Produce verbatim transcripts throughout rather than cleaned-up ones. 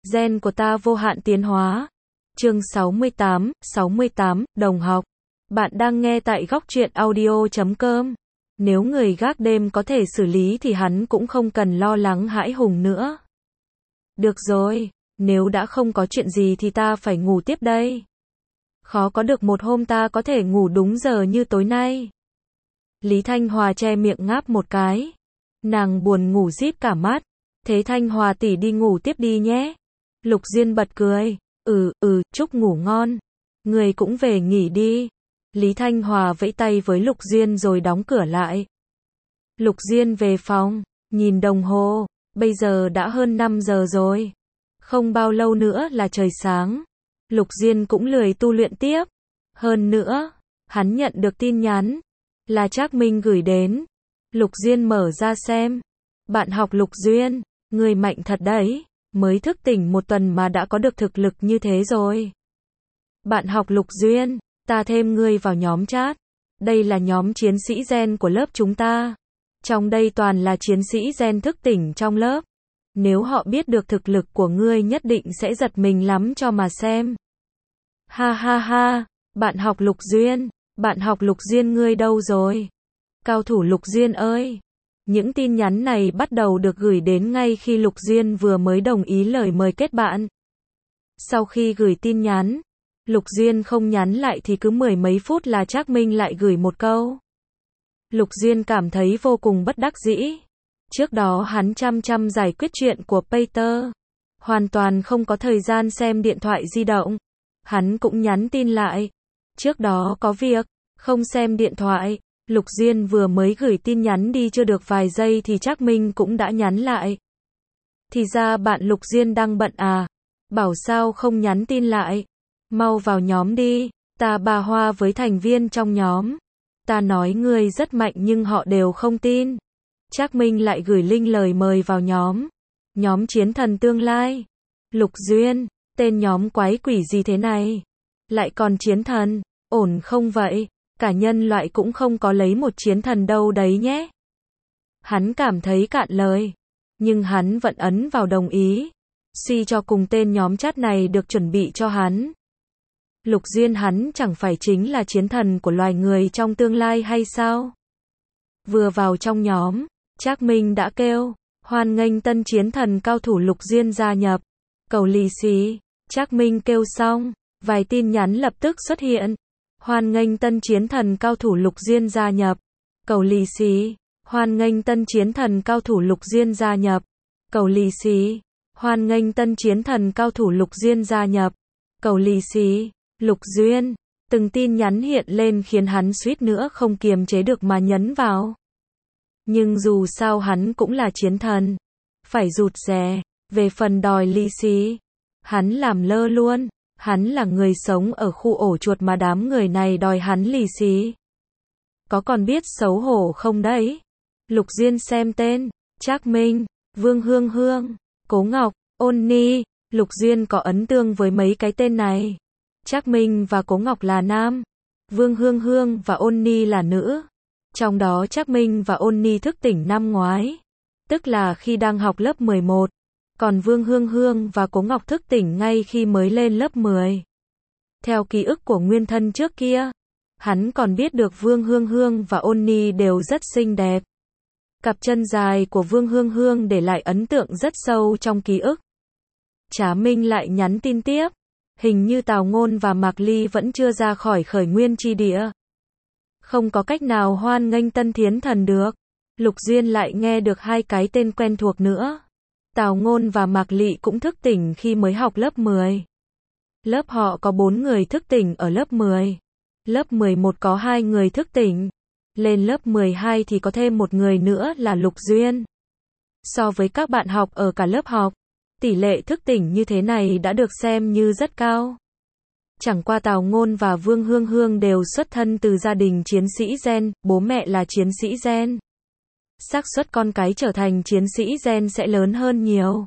Gen của ta vô hạn tiến hóa. Chương sáu mươi tám, sáu mươi tám, đồng học. Bạn đang nghe tại góc truyện audio chấm com. Nếu người gác đêm có thể xử lý thì hắn cũng không cần lo lắng hãi hùng nữa. Được rồi, nếu đã không có chuyện gì thì ta phải ngủ tiếp đây. Khó có được một hôm ta có thể ngủ đúng giờ như tối nay. Lý Thanh Hòa che miệng ngáp một cái. Nàng buồn ngủ díp cả mắt. Thế Thanh Hòa tỷ đi ngủ tiếp đi nhé. Lục Diên bật cười. Ừ, ừ, chúc ngủ ngon. Người cũng về nghỉ đi. Lý Thanh Hòa vẫy tay với Lục Diên rồi đóng cửa lại. Lục Diên về phòng, nhìn đồng hồ, bây giờ đã hơn năm giờ rồi. Không bao lâu nữa là trời sáng. Lục Diên cũng lười tu luyện tiếp. Hơn nữa, hắn nhận được tin nhắn, là Trác Minh gửi đến. Lục Diên mở ra xem. Bạn học Lục Duyên, người mạnh thật đấy, mới thức tỉnh một tuần mà đã có được thực lực như thế rồi. Bạn học Lục Duyên, ta thêm ngươi vào nhóm chat. Đây là nhóm chiến sĩ gen của lớp chúng ta. Trong đây toàn là chiến sĩ gen thức tỉnh trong lớp. Nếu họ biết được thực lực của ngươi nhất định sẽ giật mình lắm cho mà xem. Ha ha ha, bạn học Lục Duyên, bạn học Lục Duyên ngươi đâu rồi? Cao thủ Lục Duyên ơi! Những tin nhắn này bắt đầu được gửi đến ngay khi Lục Duyên vừa mới đồng ý lời mời kết bạn. Sau khi gửi tin nhắn, Lục Duyên không nhắn lại thì cứ mười mấy phút là Trác Minh lại gửi một câu. Lục Duyên cảm thấy vô cùng bất đắc dĩ. Trước đó hắn chăm chăm giải quyết chuyện của Peter, hoàn toàn không có thời gian xem điện thoại di động. Hắn cũng nhắn tin lại. Trước đó có việc, không xem điện thoại. Lục Duyên vừa mới gửi tin nhắn đi chưa được vài giây thì Trác Minh cũng đã nhắn lại. Thì ra bạn Lục Duyên đang bận à? Bảo sao không nhắn tin lại? Mau vào nhóm đi, ta bà hoa với thành viên trong nhóm. Ta nói ngươi rất mạnh nhưng họ đều không tin. Trác Minh lại gửi link lời mời vào nhóm. Nhóm chiến thần tương lai. Lục Duyên, tên nhóm quái quỷ gì thế này? Lại còn chiến thần, ổn không vậy? Cả nhân loại cũng không có lấy một chiến thần đâu đấy nhé. Hắn cảm thấy cạn lời. Nhưng hắn vẫn ấn vào đồng ý. Suy cho cùng tên nhóm chat này được chuẩn bị cho hắn. Lục Duyên hắn chẳng phải chính là chiến thần của loài người trong tương lai hay sao? Vừa vào trong nhóm, Trác Minh đã kêu, hoan nghênh tân chiến thần cao thủ Lục Duyên gia nhập. Cầu lì xì, Trác Minh kêu xong, vài tin nhắn lập tức xuất hiện. Hoan nghênh tân chiến thần cao thủ Lục Duyên gia nhập. Cầu lì xì, hoan nghênh tân chiến thần cao thủ Lục Duyên gia nhập. Cầu lì xì, hoan nghênh tân chiến thần cao thủ Lục Duyên gia nhập. Cầu lì xì, Lục Duyên, từng tin nhắn hiện lên khiến hắn suýt nữa không kiềm chế được mà nhấn vào. Nhưng dù sao hắn cũng là chiến thần, phải rụt rè. Về phần đòi lì xì, hắn làm lơ luôn. Hắn là người sống ở khu ổ chuột mà đám người này đòi hắn lì xì. Có còn biết xấu hổ không đấy? Lục Duyên xem tên, Trác Minh, Vương Hương Hương, Cố Ngọc, Ôn Ni. Lục Duyên có ấn tượng với mấy cái tên này. Trác Minh và Cố Ngọc là nam, Vương Hương Hương và Ôn Ni là nữ. Trong đó Trác Minh và Ôn Ni thức tỉnh năm ngoái, tức là khi đang học lớp mười một. Còn Vương Hương Hương và Cố Ngọc thức tỉnh ngay khi mới lên lớp mười. Theo ký ức của nguyên thân trước kia, hắn còn biết được Vương Hương Hương và Ôn Ni đều rất xinh đẹp. Cặp chân dài của Vương Hương Hương để lại ấn tượng rất sâu trong ký ức. Trá Minh lại nhắn tin tiếp. Hình như Tào Ngôn và Mạc Ly vẫn chưa ra khỏi khởi nguyên chi địa. Không có cách nào hoan nghênh tân thiến thần được. Lục Duyên lại nghe được hai cái tên quen thuộc nữa. Tào Ngôn và Mạc Lị cũng thức tỉnh khi mới học lớp mười. Lớp họ có bốn người thức tỉnh ở lớp mười. Lớp mười một có hai người thức tỉnh. Lên lớp mười hai thì có thêm một người nữa là Lục Duyên. So với các bạn học ở cả lớp học, tỷ lệ thức tỉnh như thế này đã được xem như rất cao. Chẳng qua Tào Ngôn và Vương Hương Hương đều xuất thân từ gia đình chiến sĩ gen, bố mẹ là chiến sĩ gen. Xác suất con cái trở thành chiến sĩ gen sẽ lớn hơn nhiều.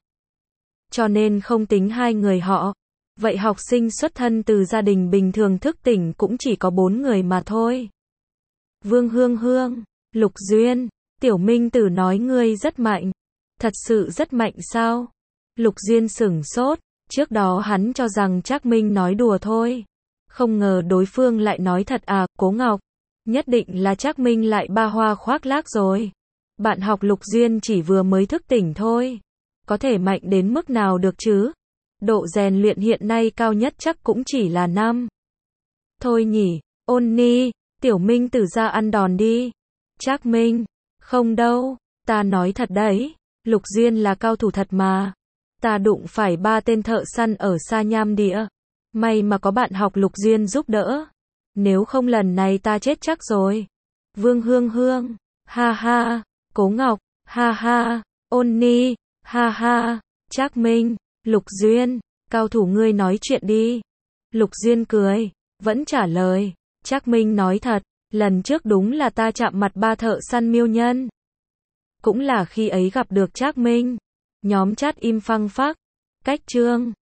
Cho nên không tính hai người họ, vậy học sinh xuất thân từ gia đình bình thường thức tỉnh cũng chỉ có bốn người mà thôi. Vương Hương Hương, Lục Duyên, Tiểu Minh Tử nói ngươi rất mạnh. Thật sự rất mạnh sao? Lục Duyên sửng sốt, Trước đó hắn cho rằng Trác Minh nói đùa thôi. Không ngờ đối phương lại nói thật à, Cố Ngọc. Nhất định là Trác Minh lại ba hoa khoác lác rồi. Bạn học Lục Duyên chỉ vừa mới thức tỉnh thôi. Có thể mạnh đến mức nào được chứ? Độ rèn luyện hiện nay cao nhất chắc cũng chỉ là năm. Thôi nhỉ, Ôn Ni, Tiểu Minh Tử ra ăn đòn đi. Trác Minh, không đâu, ta nói thật đấy, Lục Duyên là cao thủ thật mà. Ta đụng phải ba tên thợ săn ở Sa Nham Địa. May mà có bạn học Lục Duyên giúp đỡ. Nếu không lần này ta chết chắc rồi. Vương Hương Hương, ha ha, Cố Ngọc, ha ha, Ôn Ni, ha ha, Trác Minh, Lục Duyên, cao thủ ngươi nói chuyện đi. Lục Duyên cười, vẫn trả lời, Trác Minh nói thật, lần trước đúng là ta chạm mặt ba thợ săn miêu nhân. Cũng là khi ấy gặp được Trác Minh. Nhóm chat im phăng phắc. Cách chương